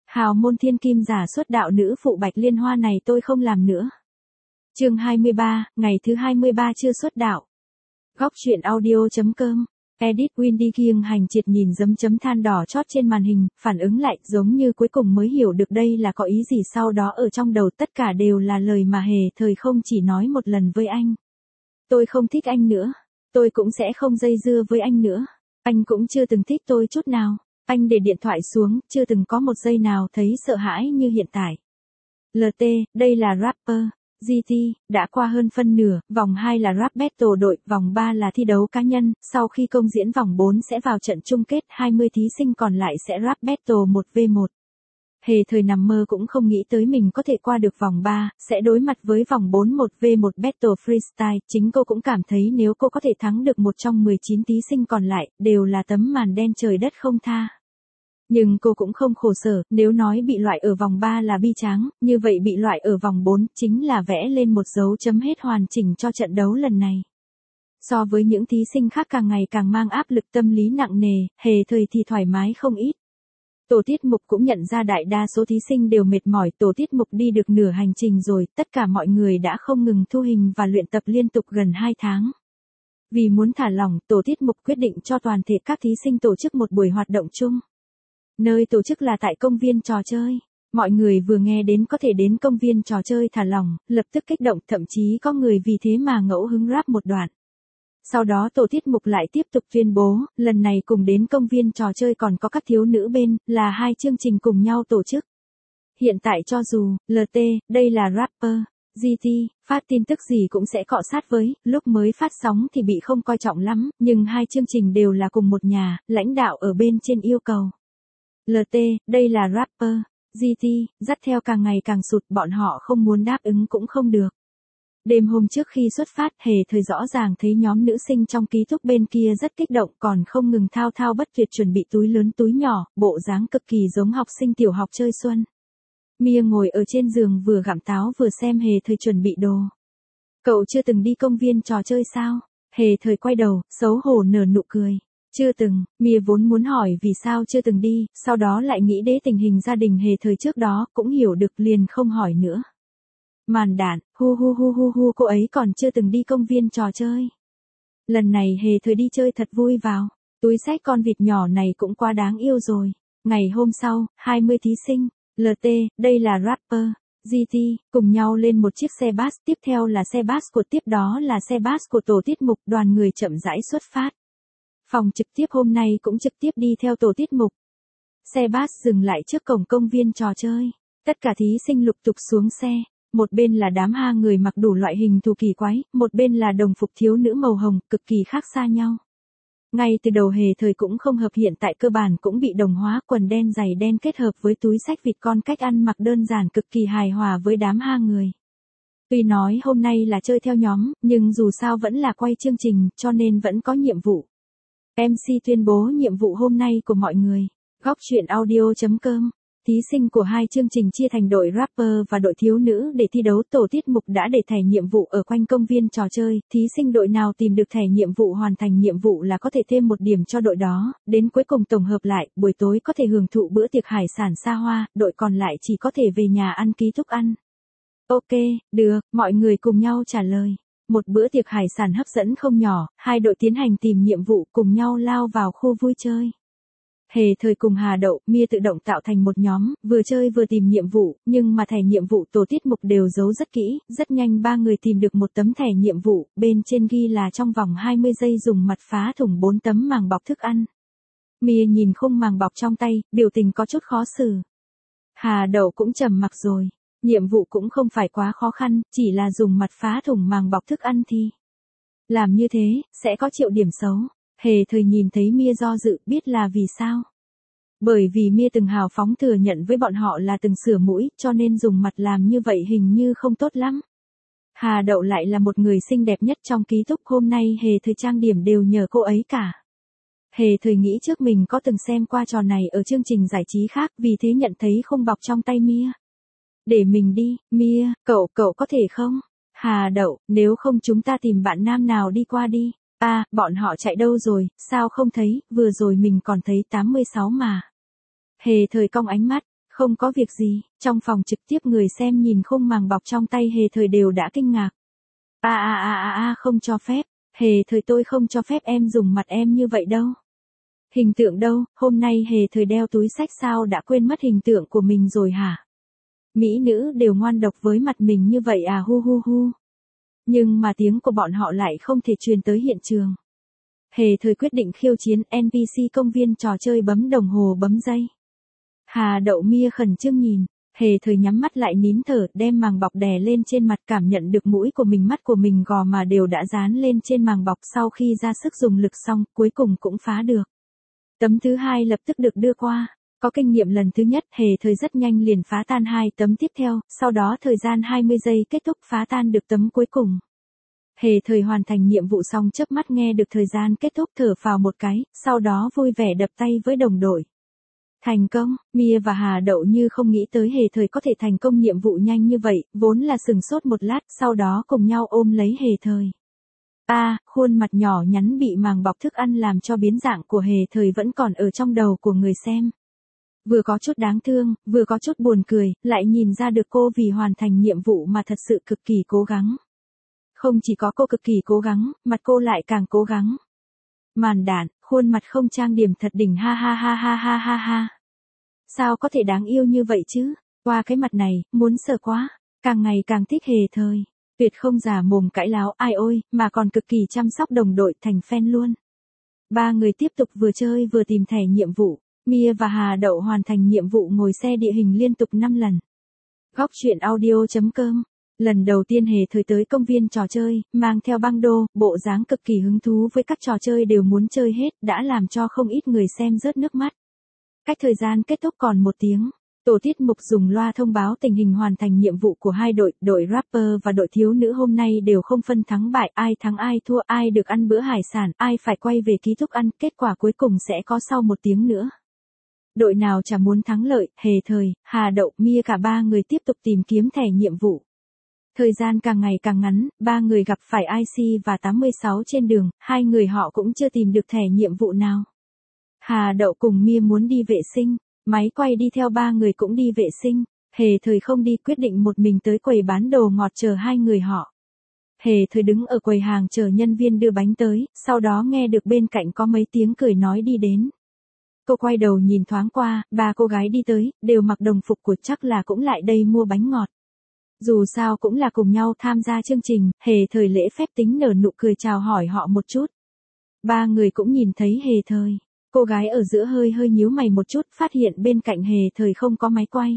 Hào môn thiên kim giả xuất đạo nữ phụ Bạch Liên Hoa này tôi không làm nữa. Chương 23, ngày thứ 23 chưa xuất đạo. Góc truyện audio.com. Edit Windy kiêng hành triệt nhìn chấm than đỏ chót trên màn hình, phản ứng lại giống như cuối cùng mới hiểu được đây là có ý gì, sau đó ở trong đầu tất cả đều là lời mà Hề Thời không chỉ nói một lần với anh. Tôi không thích anh nữa. Tôi cũng sẽ không dây dưa với anh nữa. Anh cũng chưa từng thích tôi chút nào. Anh để điện thoại xuống, chưa từng có một giây nào thấy sợ hãi như hiện tại. LT, đây là rapper. GT, đã qua hơn phân nửa, vòng 2 là rap battle đội, vòng 3 là thi đấu cá nhân, sau khi công diễn vòng 4 sẽ vào trận chung kết, 20 thí sinh còn lại sẽ rap battle 1v1. Hề Thời nằm mơ cũng không nghĩ tới mình có thể qua được vòng 3, sẽ đối mặt với vòng 4 1v1 battle freestyle, chính cô cũng cảm thấy nếu cô có thể thắng được một trong 19 thí sinh còn lại, đều là tấm màn đen trời đất không tha. Nhưng cô cũng không khổ sở, nếu nói bị loại ở vòng 3 là bi tráng, như vậy bị loại ở vòng 4 chính là vẽ lên một dấu chấm hết hoàn chỉnh cho trận đấu lần này. So với những thí sinh khác càng ngày càng mang áp lực tâm lý nặng nề, Hề Thời thì thoải mái không ít. Tổ tiết mục cũng nhận ra đại đa số thí sinh đều mệt mỏi, tổ tiết mục đi được nửa hành trình rồi, tất cả mọi người đã không ngừng thu hình và luyện tập liên tục gần 2 tháng. Vì muốn thả lỏng, tổ tiết mục quyết định cho toàn thể các thí sinh tổ chức một buổi hoạt động chung. Nơi tổ chức là tại công viên trò chơi. Mọi người vừa nghe đến có thể đến công viên trò chơi thả lỏng, lập tức kích động, thậm chí có người vì thế mà ngẫu hứng rap một đoạn. Sau đó tổ tiết mục lại tiếp tục tuyên bố, lần này cùng đến công viên trò chơi còn có các thiếu nữ bên, là 2 chương trình cùng nhau tổ chức. Hiện tại cho dù, LT, đây là rapper, GT, phát tin tức gì cũng sẽ cọ sát với, lúc mới phát sóng thì bị không coi trọng lắm, nhưng 2 chương trình đều là cùng một nhà, lãnh đạo ở bên trên yêu cầu. LT, đây là rapper, GT, dắt theo càng ngày càng sụt, bọn họ không muốn đáp ứng cũng không được. Đêm hôm trước khi xuất phát, Hề Thời rõ ràng thấy nhóm nữ sinh trong ký túc bên kia rất kích động, còn không ngừng thao thao bất tuyệt chuẩn bị túi lớn túi nhỏ, bộ dáng cực kỳ giống học sinh tiểu học chơi xuân. Mia ngồi ở trên giường vừa gặm táo vừa xem Hề Thời chuẩn bị đồ. Cậu chưa từng đi công viên trò chơi sao? Hề Thời quay đầu, xấu hổ nở nụ cười. Chưa từng. Mia vốn muốn hỏi vì sao chưa từng đi, sau đó lại nghĩ đến tình hình gia đình Hề Thời trước đó, cũng hiểu được liền không hỏi nữa. Màn đạn, hu, cô ấy còn chưa từng đi công viên trò chơi. Lần này Hề Thời đi chơi thật vui vào, túi xách con vịt nhỏ này cũng quá đáng yêu rồi. Ngày hôm sau, 20 thí sinh, LT, đây là rapper, GT, cùng nhau lên một chiếc xe bus, tiếp theo là xe bus của tiếp đó là xe bus của tổ tiết mục, đoàn người chậm rãi xuất phát. Phòng trực tiếp hôm nay cũng trực tiếp đi theo tổ tiết mục. Xe bus dừng lại trước cổng công viên trò chơi. Tất cả thí sinh lục tục xuống xe. Một bên là đám ha người mặc đủ loại hình thù kỳ quái, một bên là đồng phục thiếu nữ màu hồng, cực kỳ khác xa nhau. Ngay từ đầu Hề Thời cũng không hợp, hiện tại cơ bản cũng bị đồng hóa, quần đen giày đen kết hợp với túi xách vịt con, cách ăn mặc đơn giản cực kỳ hài hòa với đám ha người. Tuy nói hôm nay là chơi theo nhóm, nhưng dù sao vẫn là quay chương trình, cho nên vẫn có nhiệm vụ. MC tuyên bố nhiệm vụ hôm nay của mọi người. Góc truyện audio.com. Thí sinh của 2 chương trình chia thành đội rapper và đội thiếu nữ để thi đấu, tổ tiết mục đã để thẻ nhiệm vụ ở quanh công viên trò chơi, thí sinh đội nào tìm được thẻ nhiệm vụ hoàn thành nhiệm vụ là có thể thêm 1 điểm cho đội đó, đến cuối cùng tổng hợp lại, buổi tối có thể hưởng thụ bữa tiệc hải sản xa hoa, đội còn lại chỉ có thể về nhà ăn ký túc ăn. Ok, được, mọi người cùng nhau trả lời. Một bữa tiệc hải sản hấp dẫn không nhỏ, 2 đội tiến hành tìm nhiệm vụ cùng nhau lao vào khu vui chơi. Hề Thời cùng Hà Đậu, Mia tự động tạo thành một nhóm, vừa chơi vừa tìm nhiệm vụ, nhưng mà thẻ nhiệm vụ tổ tiết mục đều giấu rất kỹ, rất nhanh 3 người tìm được một tấm thẻ nhiệm vụ, bên trên ghi là trong vòng 20 giây dùng mặt phá thủng 4 tấm màng bọc thức ăn. Mia nhìn khung màng bọc trong tay, biểu tình có chút khó xử. Hà Đậu cũng trầm mặc rồi. Nhiệm vụ cũng không phải quá khó khăn, chỉ là dùng mặt phá thủng màng bọc thức ăn thì. Làm như thế, sẽ có triệu điểm xấu. Hề Thời nhìn thấy Mia do dự, biết là vì sao. Bởi vì Mia từng hào phóng thừa nhận với bọn họ là từng sửa mũi, cho nên dùng mặt làm như vậy hình như không tốt lắm. Hà Đậu lại là một người xinh đẹp nhất trong ký túc, hôm nay Hề Thời trang điểm đều nhờ cô ấy cả. Hề Thời nghĩ trước mình có từng xem qua trò này ở chương trình giải trí khác, vì thế nhận thấy khung bọc trong tay Mia. Để mình đi, Mia, cậu có thể không? Hà Đậu, nếu không chúng ta tìm bạn nam nào đi qua đi. À, bọn họ chạy đâu rồi, sao không thấy, vừa rồi mình còn thấy 86 mà. Hề Thời cong ánh mắt, Không có việc gì, trong phòng trực tiếp người xem nhìn khung màng bọc trong tay Hề Thời đều đã kinh ngạc. Không cho phép, Hề Thời tôi không cho phép em dùng mặt em như vậy đâu. Hình tượng đâu, hôm nay Hề Thời đeo túi xách sao đã quên mất hình tượng của mình rồi hả? Mỹ nữ đều ngoan độc với mặt mình như vậy à hu hu hu. Nhưng mà tiếng của bọn họ lại không thể truyền tới hiện trường. Hề Thời quyết định khiêu chiến NPC công viên trò chơi bấm đồng hồ bấm giây. Hà Đậu Mia khẩn trương nhìn, Hề Thời nhắm mắt lại nín thở, đem màng bọc đè lên trên mặt, cảm nhận được mũi của mình, mắt của mình, gò má đều đã dán lên trên màng bọc. Sau khi ra sức dùng lực xong, cuối cùng cũng phá được. Tấm thứ hai lập tức được đưa qua. Có kinh nghiệm lần thứ nhất, Hề Thời rất nhanh liền phá tan 2 tấm tiếp theo, sau đó thời gian 20 giây kết thúc phá tan được tấm cuối cùng. Hề Thời hoàn thành nhiệm vụ xong chớp mắt nghe được thời gian kết thúc, thở phào một cái, sau đó vui vẻ đập tay với đồng đội. Thành công, Mia và Hà Đậu như không nghĩ tới Hề Thời có thể thành công nhiệm vụ nhanh như vậy, vốn là sừng sốt một lát, sau đó cùng nhau ôm lấy Hề Thời. Khuôn mặt nhỏ nhắn bị màng bọc thức ăn làm cho biến dạng của Hề Thời vẫn còn ở trong đầu của người xem. Vừa có chút đáng thương, vừa có chút buồn cười, lại nhìn ra được cô vì hoàn thành nhiệm vụ mà thật sự cực kỳ cố gắng. Không chỉ có cô cực kỳ cố gắng, mặt cô lại càng cố gắng. Màn đạn, khuôn mặt không trang điểm thật đỉnh ha ha ha ha ha ha ha. Sao có thể đáng yêu như vậy chứ? Qua cái mặt này, muốn sờ quá. Càng ngày càng thích Hề Thời. Tuyệt không giả mồm cãi láo ai ôi, mà còn cực kỳ chăm sóc đồng đội, thành fan luôn. Ba người tiếp tục vừa chơi vừa tìm thẻ nhiệm vụ. Mia và Hà Đậu hoàn thành nhiệm vụ ngồi xe địa hình liên tục 5 lần. Góc truyện audio.com. Lần đầu tiên Hề Thời tới công viên trò chơi, mang theo băng đô, bộ dáng cực kỳ hứng thú với các trò chơi đều muốn chơi hết, đã làm cho không ít người xem rớt nước mắt. Cách thời gian kết thúc còn 1 tiếng. Tổ tiết mục dùng loa thông báo tình hình hoàn thành nhiệm vụ của hai đội, đội rapper và đội thiếu nữ hôm nay đều không phân thắng bại, ai thắng ai thua, ai được ăn bữa hải sản, ai phải quay về ký túc ăn, kết quả cuối cùng sẽ có sau 1 tiếng nữa. Đội nào chả muốn thắng lợi, Hề Thời, Hà Đậu, Mia cả 3 người tiếp tục tìm kiếm thẻ nhiệm vụ. Thời gian càng ngày càng ngắn, 3 người gặp phải IC và 86 trên đường, 2 người họ cũng chưa tìm được thẻ nhiệm vụ nào. Hà Đậu cùng Mia muốn đi vệ sinh, máy quay đi theo 3 người cũng đi vệ sinh, Hề Thời không đi, quyết định một mình tới quầy bán đồ ngọt chờ 2 người họ. Hề Thời đứng ở quầy hàng chờ nhân viên đưa bánh tới, sau đó nghe được bên cạnh có mấy tiếng cười nói đi đến. Cô quay đầu nhìn thoáng qua, 3 cô gái đi tới, đều mặc đồng phục của, chắc là cũng lại đây mua bánh ngọt. Dù sao cũng là cùng nhau tham gia chương trình, Hề Thời lễ phép tính nở nụ cười chào hỏi họ một chút. 3 người cũng nhìn thấy Hề Thời. Cô gái ở giữa hơi nhíu mày một chút, phát hiện bên cạnh Hề Thời không có máy quay.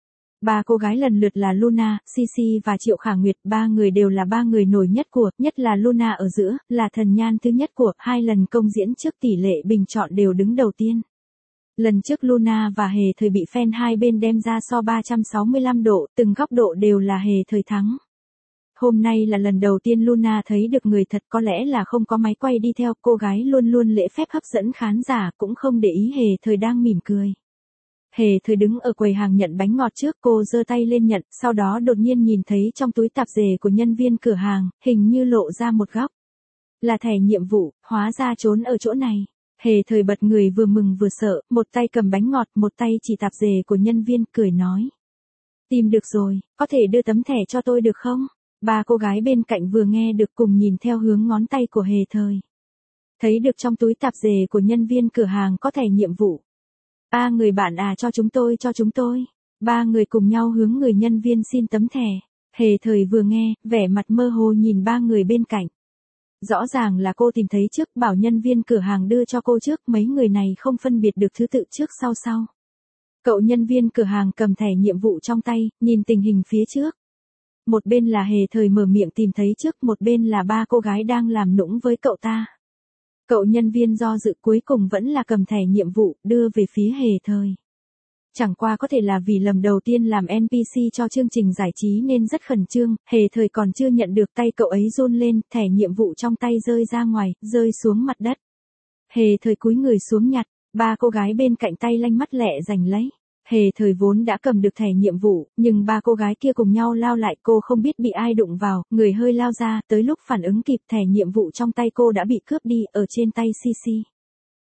3 cô gái lần lượt là Luna, Cici và Triệu Khả Nguyệt, 3 người đều là 3 người nổi nhất của, nhất là Luna ở giữa, là thần nhan thứ nhất của, 2 lần công diễn trước tỷ lệ bình chọn đều đứng đầu tiên. Lần trước Luna và Hề Thời bị fan hai bên đem ra so 365 độ, từng góc độ đều là Hề Thời thắng. Hôm nay là lần đầu tiên Luna thấy được người thật, có lẽ là không có máy quay đi theo, cô gái luôn luôn lễ phép hấp dẫn khán giả, cũng không để ý Hề Thời đang mỉm cười. Hề Thời đứng ở quầy hàng nhận bánh ngọt trước, cô giơ tay lên nhận, sau đó đột nhiên nhìn thấy trong túi tạp dề của nhân viên cửa hàng, hình như lộ ra một góc. Là thẻ nhiệm vụ, hóa ra trốn ở chỗ này. Hề Thời bật người vừa mừng vừa sợ, một tay cầm bánh ngọt, một tay chỉ tạp dề của nhân viên, cười nói. Tìm được rồi, có thể đưa tấm thẻ cho tôi được không? 3 cô gái bên cạnh vừa nghe được cùng nhìn theo hướng ngón tay của Hề Thời. Thấy được trong túi tạp dề của nhân viên cửa hàng có thẻ nhiệm vụ. Người bạn cho chúng tôi. 3 người cùng nhau hướng người nhân viên xin tấm thẻ. Hề Thời vừa nghe, vẻ mặt mơ hồ nhìn 3 người bên cạnh. Rõ ràng là cô tìm thấy trước, bảo nhân viên cửa hàng đưa cho cô trước, mấy người này không phân biệt được thứ tự trước sau. Cậu nhân viên cửa hàng cầm thẻ nhiệm vụ trong tay, nhìn tình hình phía trước. Một bên là Hề Thời mở miệng tìm thấy trước, một bên là 3 cô gái đang làm nũng với cậu ta. Cậu nhân viên do dự cuối cùng vẫn là cầm thẻ nhiệm vụ, đưa về phía Hề Thời. Chẳng qua có thể là vì lần đầu tiên làm NPC cho chương trình giải trí nên rất khẩn trương, Hề Thời còn chưa nhận được tay cậu ấy run lên, thẻ nhiệm vụ trong tay rơi ra ngoài, rơi xuống mặt đất. Hề Thời cúi người xuống nhặt, 3 cô gái bên cạnh tay lanh mắt lẹ giành lấy. Hề Thời vốn đã cầm được thẻ nhiệm vụ, nhưng 3 cô gái kia cùng nhau lao lại, cô không biết bị ai đụng vào, người hơi lao ra, tới lúc phản ứng kịp thẻ nhiệm vụ trong tay cô đã bị cướp đi, ở trên tay Cici.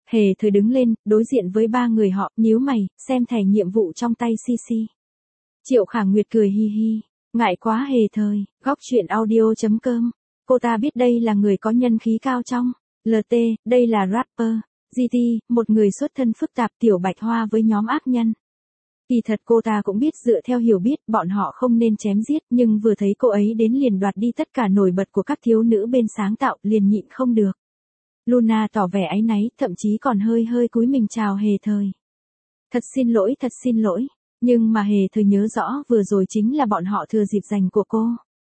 Hề Thời đứng lên, đối diện với ba người họ, nhíu mày, xem thẻ nhiệm vụ trong tay CC. Triệu Khả Nguyệt cười hi hi. Ngại quá Hề Thời, góc chuyện audio.com. Cô ta biết đây là người có nhân khí cao trong LT, đây là rapper. GT, một người xuất thân phức tạp Tiểu Bạch Hoa với nhóm ác nhân. Kỳ thật cô ta cũng biết dựa theo hiểu biết bọn họ không nên chém giết, nhưng vừa thấy cô ấy đến liền đoạt đi tất cả nổi bật của các thiếu nữ bên sáng tạo, liền nhịn không được. Luna tỏ vẻ áy náy, thậm chí còn hơi hơi cúi mình chào Hề Thời. Thật xin lỗi, nhưng mà Hề Thời nhớ rõ vừa rồi chính là bọn họ thừa dịp giành của cô.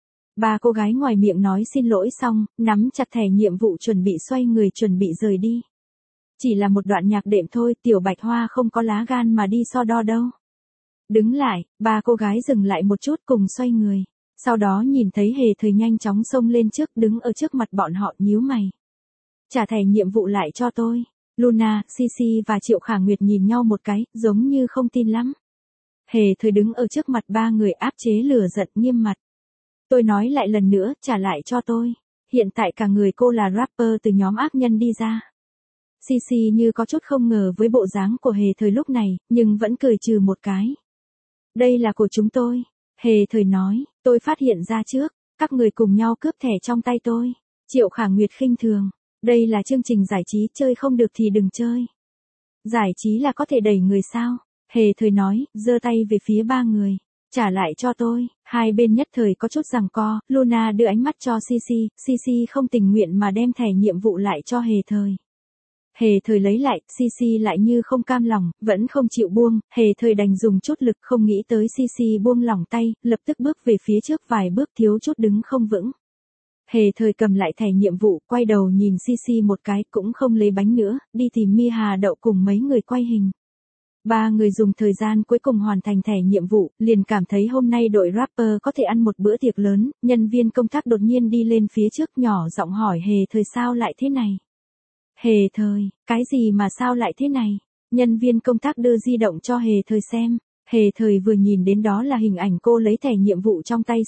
Ba cô gái ngoài miệng nói xin lỗi xong, nắm chặt thẻ nhiệm vụ chuẩn bị xoay người chuẩn bị rời đi. Chỉ là một đoạn nhạc đệm thôi, Tiểu Bạch Hoa không có lá gan mà đi so đo đâu. Đứng lại, ba cô gái dừng lại một chút cùng xoay người. Sau đó nhìn thấy Hề Thời nhanh chóng xông lên trước đứng ở trước mặt bọn họ nhíu mày. Trả thẻ nhiệm vụ lại cho tôi. Luna, CC và Triệu Khả Nguyệt nhìn nhau một cái, giống như không tin lắm. Hề Thời đứng ở trước mặt ba người áp chế lửa giận nghiêm mặt. Tôi nói lại lần nữa, trả lại cho tôi. Hiện tại cả người cô là rapper từ nhóm ác nhân đi ra. CC như có chút không ngờ với bộ dáng của Hề Thời lúc này, nhưng vẫn cười trừ một cái. Đây là của chúng tôi. Hề Thời nói, tôi phát hiện ra trước, các người cùng nhau cướp thẻ trong tay tôi. Triệu Khả Nguyệt khinh thường. Đây là chương trình giải trí, chơi không được thì đừng chơi. Giải trí là có thể đẩy người sao? Hề Thời nói, giơ tay về phía ba người. Trả lại cho tôi. Hai bên nhất thời có chút giằng co, Luna đưa ánh mắt cho CC không tình nguyện mà đem thẻ nhiệm vụ lại cho Hề Thời. Hề Thời lấy lại, CC lại như không cam lòng, vẫn không chịu buông, Hề Thời đành dùng chút lực không nghĩ tới CC buông lỏng tay, lập tức bước về phía trước vài bước thiếu chút đứng không vững. Hề Thời cầm lại thẻ nhiệm vụ, quay đầu nhìn CC một cái, cũng không lấy bánh nữa, đi tìm Mi Hà Đậu cùng mấy người quay hình. Ba người dùng thời gian cuối cùng hoàn thành thẻ nhiệm vụ, liền cảm thấy hôm nay đội rapper có thể ăn một bữa tiệc lớn, nhân viên công tác đột nhiên đi lên phía trước nhỏ giọng hỏi Hề Thời sao lại thế này. Hề Thời, cái gì mà sao lại thế này? Nhân viên công tác đưa di động cho Hề Thời xem. Hề Thời vừa nhìn đến đó là hình ảnh cô lấy thẻ nhiệm vụ trong tay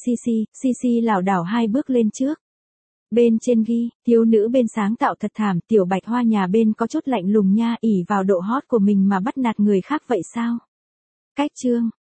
CC lảo đảo hai bước lên trước. Bên trên ghi, thiếu nữ bên sáng tạo thật thảm, Tiểu Bạch Hoa nhà bên có chút lạnh lùng nha, ỷ vào độ hot của mình mà bắt nạt người khác vậy sao? Cách chương.